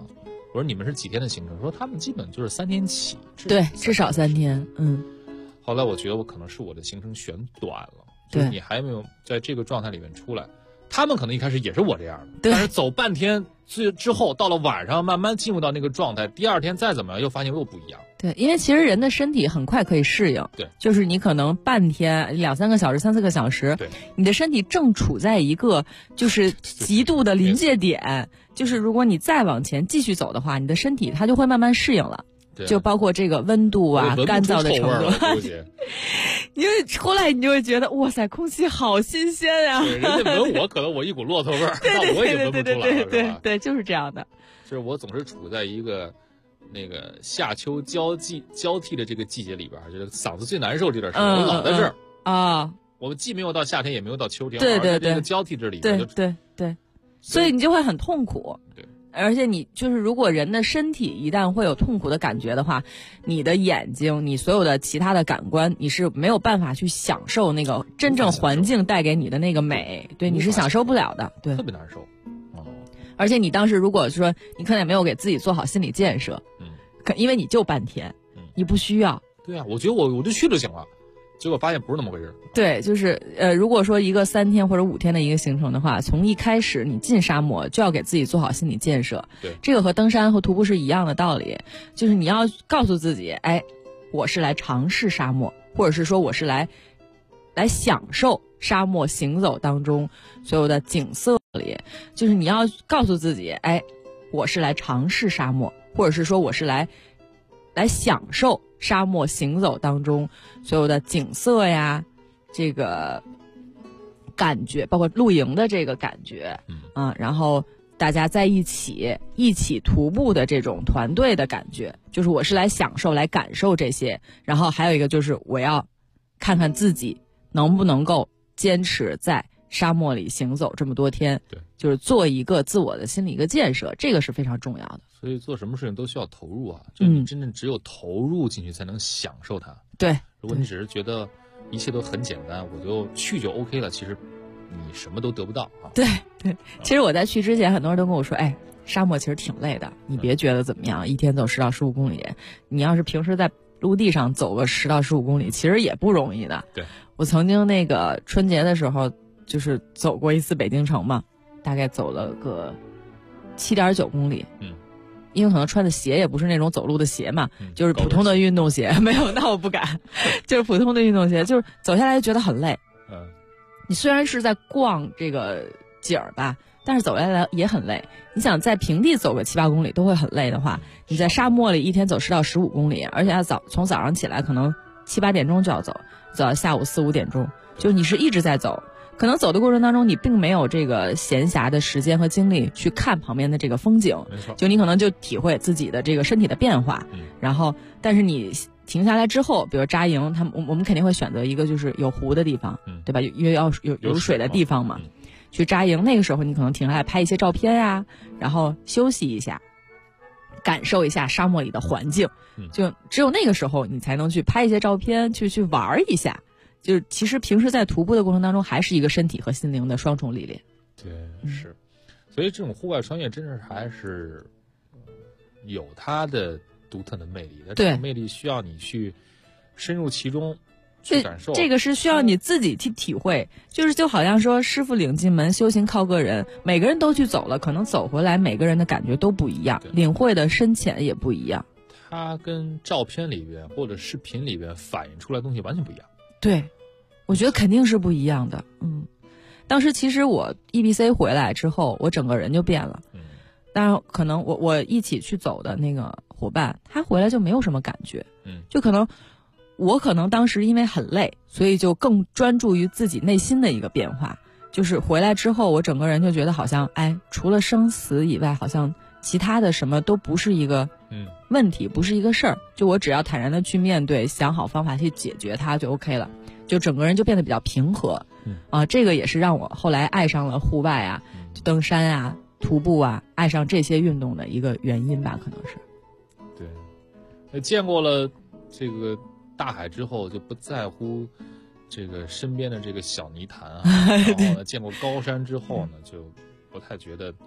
我说你们是几天的行程？说他们基本就是3天起， 对，至少3天。 后来我觉得我可能是我的行程选短了，就是你还没有在这个状态里面出来。他们可能一开始也是我这样的，但是走半天之后，到了晚上慢慢进入到那个状态，第2天再怎么样又发现又不一样。 对，因为其实人的身体很快可以适应。 对， 就是你可能半天、2-3个小时、3-4个小时， 对， 你的身体正处在一个就是极度的临界点，就是如果你再往前继续走的话，你的身体它就会慢慢适应了。就包括这个温度啊、干燥的程度。因为出来你就会觉得哇塞，空气好新鲜啊！ 人家闻我，可能我一股骆驼味儿，但我已经闻不出来了， 对，就是这样的。 就是我总是处在一个那个夏秋交替的这个季节里边，就是嗓子最难受这段时间，我老在这儿啊。 我既没有到夏天，也没有到秋天， 对， 这个交替这里面， 对，所以你就会很痛苦。 对。 而且你就是，如果人的身体一旦会有痛苦的感觉的话，你的眼睛，你所有的其他的感官，你是没有办法去享受那个真正环境带给你的那个美，对，你是享受不了的，对， 特别难受。 而且你当时如果说你可能也没有给自己做好心理建设，因为你就半天，你不需要。 对啊，我觉得我就去就行了。结果发现不是那么回事。 对，就是如果说一个3天或者5天的一个行程的话，从一开始你进沙漠就要给自己做好心理建设。 对， 这个和登山和徒步是一样的道理，就是你要告诉自己，哎，我是来尝试沙漠，或者是说我是来享受沙漠行走当中所有的景色里，就是你要告诉自己，哎，我是来尝试沙漠，或者是说我是来享受沙漠行走当中所有的景色呀，这个感觉，包括露营的这个感觉，然后大家在一起徒步的这种团队的感觉，就是我是来享受、来感受这些。然后还有一个就是我要看看自己能不能够坚持在沙漠里行走这么多天， 对， 就是做一个自我的心理一个建设，这个是非常重要的。 所以做什么事情都需要投入啊，就你真正只有投入进去才能享受它。 对， 如果你只是觉得一切都很简单，我就去就 OK 了，其实你什么都得不到啊。 对，其实我在去之前，很多人都跟我说，哎，沙漠其实挺累的，你别觉得怎么样，一天走10到15公里，你要是平时在陆地上走个10到15公里，其实也不容易的。 对， 我曾经那个春节的时候，就是走过一次北京城嘛，大概走了个7.9公里。因为可能穿的鞋也不是那种走路的鞋嘛，就是普通的运动鞋，没有，那我不敢，就是普通的运动鞋，就是走下来就觉得很累。你虽然是在逛这个景儿吧，但是走下来也很累。你想在平地走个7-8公里都会很累的话，你在沙漠里一天走10到15公里，而且要从早上起来可能7-8点钟就要走到下午4-5点钟，就你是一直在走。可能走的过程当中，你并没有这个闲暇的时间和精力去看旁边的这个风景，就你可能就体会自己的这个身体的变化。然后，但是你停下来之后，比如扎营，我们肯定会选择一个就是有湖的地方，对吧？因为要有水的地方嘛，去扎营。那个时候你可能停下来拍一些照片呀，然后休息一下，感受一下沙漠里的环境。就只有那个时候，你才能去拍一些照片，去玩一下。就是其实平时在徒步的过程当中，还是一个身体和心灵的双重历练。 对，是，所以这种户外穿越真是还是有它的独特的魅力的。这种魅力需要你去深入其中去感受。 这个是需要你自己去体会，就好像说师傅领进门，修行靠个人。每个人都去走了，可能走回来每个人的感觉都不一样，领会的深浅也不一样。 它跟照片里边或者视频里边反映出来的东西完全不一样。 对，我觉得肯定是不一样的。当时其实我 EBC 回来之后，我整个人就变了。当然，可能我一起去走的那个伙伴，他回来就没有什么感觉。就可能我当时因为很累，所以就更专注于自己内心的一个变化。就是回来之后，我整个人就觉得好像，哎，除了生死以外，好像其他的什么都不是一个问题，不是一个事儿。就我只要坦然的去面对，想好方法去解决它就 OK 了。就整个人就变得比较平和。这个也是让我后来爱上了户外啊，登山啊，徒步啊，爱上这些运动的一个原因吧，可能是。 对，见过了这个大海之后，就不在乎这个身边的这个小泥潭啊。然后呢，见过高山之后呢，就不太觉得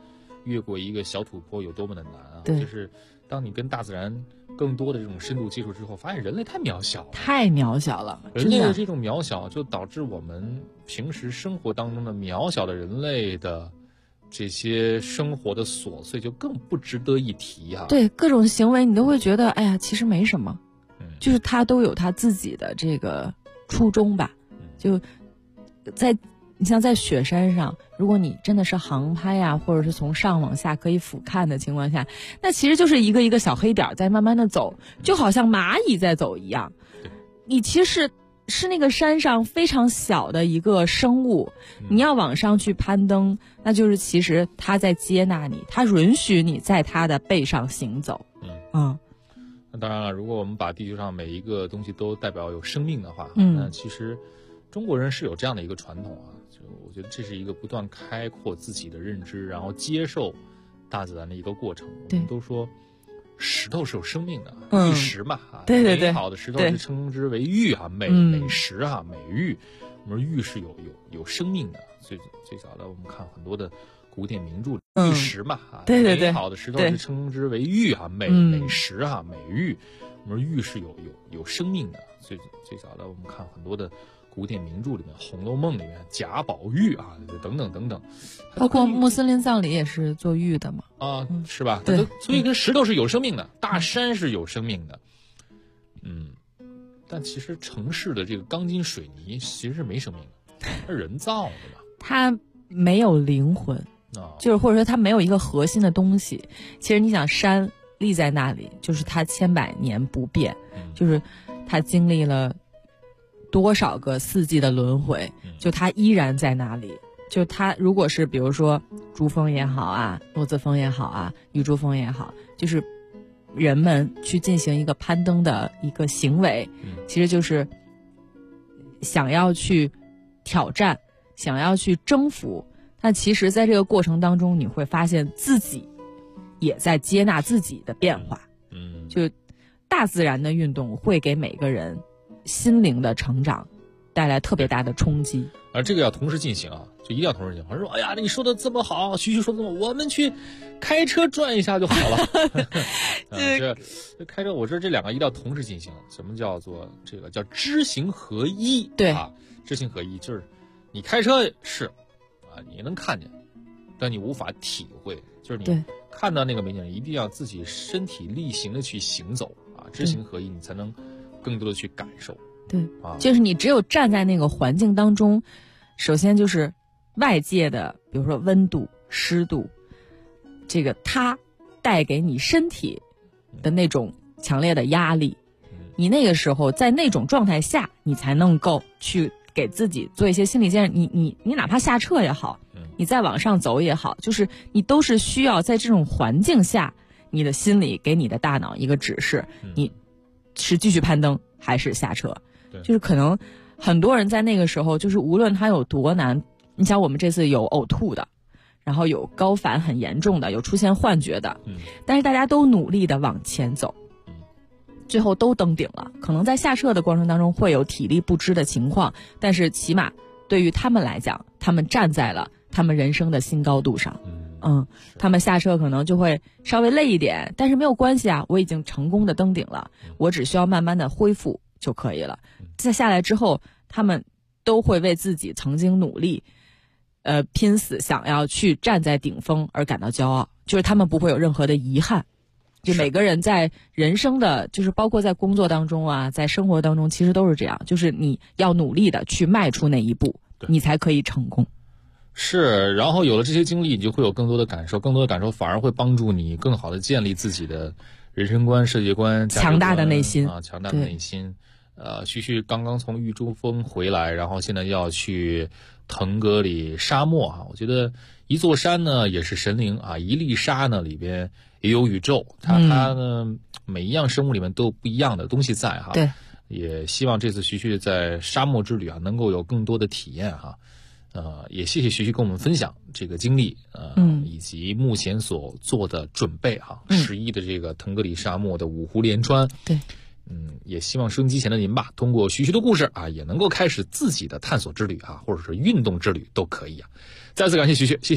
越过一个小土坡有多么的难啊！ 对， 就是当你跟大自然更多的这种深度接触之后，发现人类太渺小了， 太渺小了。 人类的这种渺小，就导致我们平时生活当中的渺小的人类的这些生活的琐碎，就更不值得一提啊。 对，各种行为你都会觉得，哎呀，其实没什么，就是他都有他自己的这个初衷吧。就你像在雪山上，如果你真的是航拍呀，或者是从上往下可以俯瞰的情况下，那其实就是一个一个小黑点在慢慢的走，就好像蚂蚁在走一样。你其实是那个山上非常小的一个生物，你要往上去攀登，那就是其实它在接纳你，它允许你在它的背上行走。 那当然了，如果我们把地球上每一个东西都代表有生命的话，那其实中国人是有这样的一个传统啊。我觉得这是一个不断开阔自己的认知，然后接受大自然的一个过程。我们都说石头是有生命的，玉石嘛， 对对对， 美好的石头是称之为玉啊，美石啊，美玉。我们说玉是有生命的，最早的我们看很多的古典名著，玉石嘛， 对对对， 美好的石头是称之为玉啊，美石啊，美玉。我们说玉是有生命的，最早的我们看很多的古典名著里面，《红楼梦》里面贾宝玉啊，等等等等， 包括穆斯林葬礼也是做玉的嘛， 是吧？ 对， 所以跟石头是有生命的，大山是有生命的，但其实城市的这个钢筋水泥其实是没生命的，它是人造的嘛， 它没有灵魂，就是或者说它没有一个核心的东西。其实你想，山立在那里，就是它千百年不变，就是它经历了多少个四季的轮回，就它依然在那里。就它如果是比如说珠峰也好啊，落子峰也好啊，玉珠峰也好，就是人们去进行一个攀登的一个行为，其实就是想要去挑战，想要去征服。但其实在这个过程当中，你会发现自己也在接纳自己的变化。就大自然的运动会给每个人心灵的成长带来特别大的冲击， 而这个要同时进行啊，就一定要同时进行。说，哎呀，你说的这么好，徐说的这么，我们去开车转一下就好了。这开车，我说这两个一定要同时进行。什么叫做这个叫知行合一？ 对啊，知行合一就是你开车是啊，你能看见，但你无法体会，就是你看到那个美景，一定要自己身体力行的去行走啊，知行合一，你才能更多的去感受。 对，就是你只有站在那个环境当中，首先就是外界的，比如说温度、湿度，这个它带给你身体的那种强烈的压力，你那个时候在那种状态下，你才能够去给自己做一些心理建设。你哪怕下车也好，你再往上走也好，就是你都是需要在这种环境下，你的心理给你的大脑一个指示，你是继续攀登还是下车。就是可能很多人在那个时候，就是无论他有多难，你想我们这次有呕吐的，然后有高反很严重的，有出现幻觉的，但是大家都努力的往前走，最后都登顶了。可能在下撤的过程当中会有体力不支的情况，但是起码对于他们来讲，他们站在了他们人生的新高度上。他们下车可能就会稍微累一点，但是没有关系啊，我已经成功的登顶了，我只需要慢慢的恢复就可以了。再下来之后，他们都会为自己曾经努力拼死想要去站在顶峰而感到骄傲，就是他们不会有任何的遗憾。就每个人在人生的，就是包括在工作当中啊，在生活当中，其实都是这样，就是你要努力的去迈出那一步，你才可以成功。 是，然后有了这些经历，你就会有更多的感受，更多的感受反而会帮助你更好的建立自己的人生观、世界观、 强大的内心啊，强大的内心。徐刚刚从玉珠峰回来，然后现在要去腾格里沙漠啊。我觉得一座山呢也是神灵啊，一粒沙呢里边也有宇宙，它呢每一样生物里面都有不一样的东西在哈。 对， 也希望这次徐在沙漠之旅啊能够有更多的体验哈。也谢谢徐跟我们分享这个经历以及目前所做的准备哈。11的这个腾格里沙漠的五湖连川。 对。 也希望收音机前的您吧，通过徐的故事啊，也能够开始自己的探索之旅啊，或者是运动之旅都可以啊。再次感谢徐，谢谢您。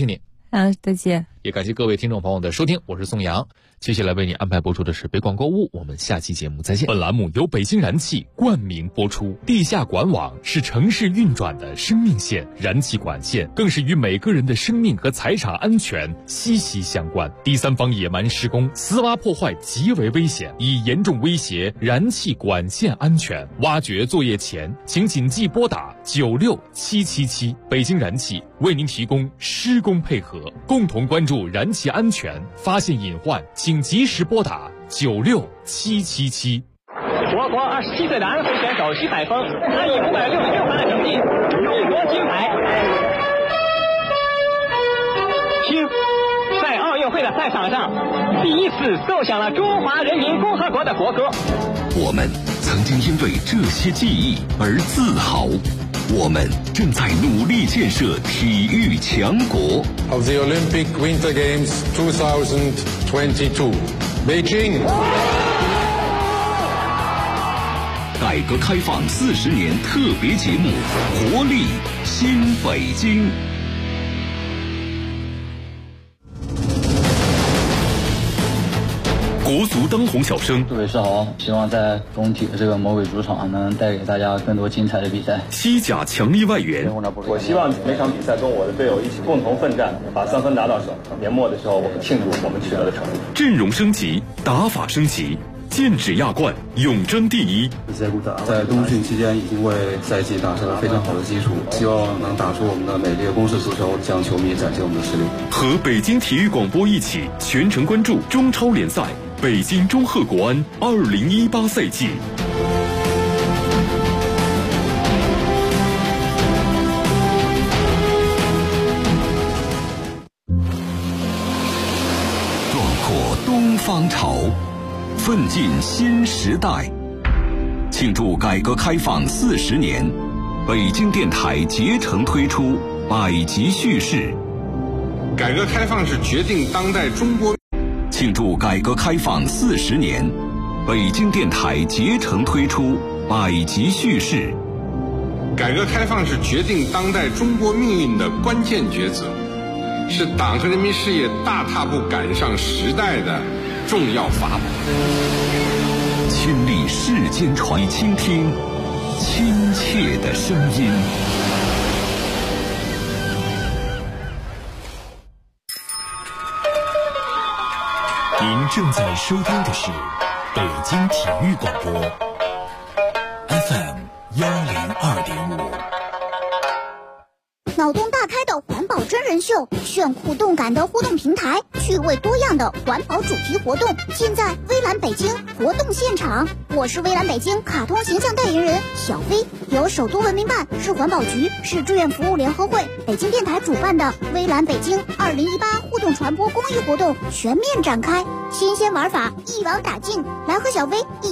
再见。 也感谢各位听众朋友的收听，我是宋阳。接下来为你安排播出的是北广购物，我们下期节目再见。 本栏目由北京燃气冠名播出。地下管网是城市运转的生命线，燃气管线更是与每个人的生命和财产安全息息相关。第三方野蛮施工、私挖破坏极为危险，已严重威胁燃气管线安全。挖掘作业前，请谨记拨打96777。北京燃气为您提供施工配合，共同关注燃气安全，发现隐患请及时拨打96777。 我国27岁的安徽选手徐海峰，他以566分的成绩勇夺金牌。听，在奥运会的赛场上，第一次奏响了中华人民共和国的国歌。 我们曾经因为这些记忆而自豪。我们正在努力建设体育强国。 Of the Olympic Winter Games 2022, Beijing. 改革开放40年特别节目，活力新北京。 国足当红小生， 祝伟是好，希望在工体的这个魔鬼主场能带给大家更多精彩的比赛。 西甲强力外援， 我希望每场比赛跟我的队友一起共同奋战，把3分拿到手。年末的时候，我们庆祝我们取得的成绩。 阵容升级，打法升级，剑指亚冠，永争第一。 在冬训期间已经为赛季打下了非常好的基础，希望能打出我们的美丽的攻势足球，向球迷展现我们的实力。 和北京体育广播一起全程关注中超联赛。北京中赫国安2018赛季。 壮阔东方潮，奋进新时代。庆祝改革开放40年，北京电台竭诚推出百集叙事。 改革开放是决定当代中国。 庆祝改革开放40年，北京电台竭诚推出百集叙事。 改革开放是决定当代中国命运的关键抉择，是党和人民事业大踏步赶上时代的重要法宝。 亲历世间传，倾听亲切的声音。 您正在收听的是北京体育广播 FM 102.5。 脑洞大开的环保真人秀，炫酷动感的互动平台，趣味多样的环保主题活动，尽在微蓝北京活动现场。我是微蓝北京卡通形象代言人小飞，由首都文明办、市环保局、市志愿服务联合会、北京电台主办的微蓝北京2018互动传播公益活动全面展开，新鲜玩法一网打尽，来和小飞一